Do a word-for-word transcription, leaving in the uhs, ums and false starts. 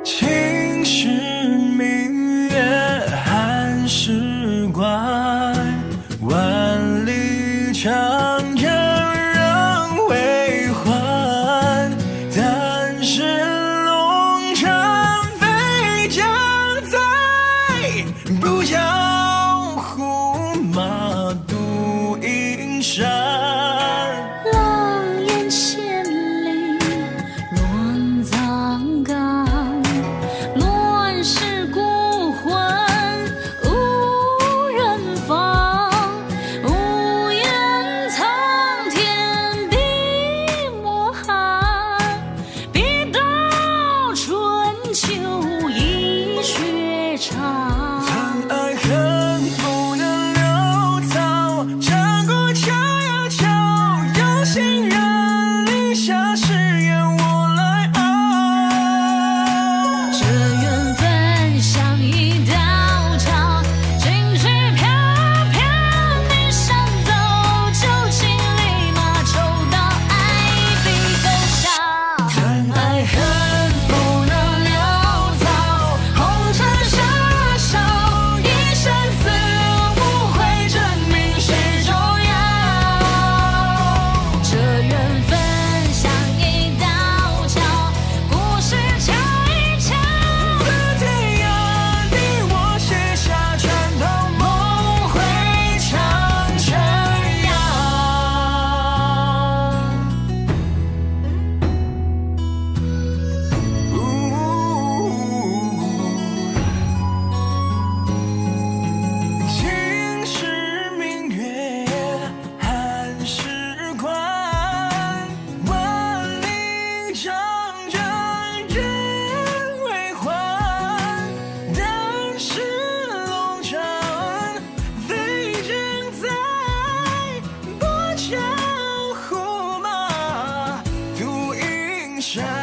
青石明月汉时关，万里长征人未还。但是龙城飞将在，不教胡马度阴山。 狼烟千里乱葬岗，乱世孤魂无人放。无言苍天笔墨寒，笔到春秋一雪长。 曾爱恨不能潦草，战过桥呀桥，有心人立下誓言我来熬。 这缘分像一道桥，心事飘飘你上走，旧情立马抽刀，爱比狗笑。 谈爱恨不能潦草，红尘杀手，一生死无悔，证明谁重要。 这缘分像一道桥，故事敲一敲， 自天涯你我写下传统，梦回长城遥。青石明月汉时关，万里长征人未还。但是龙城飞将在，不教胡马度阴山。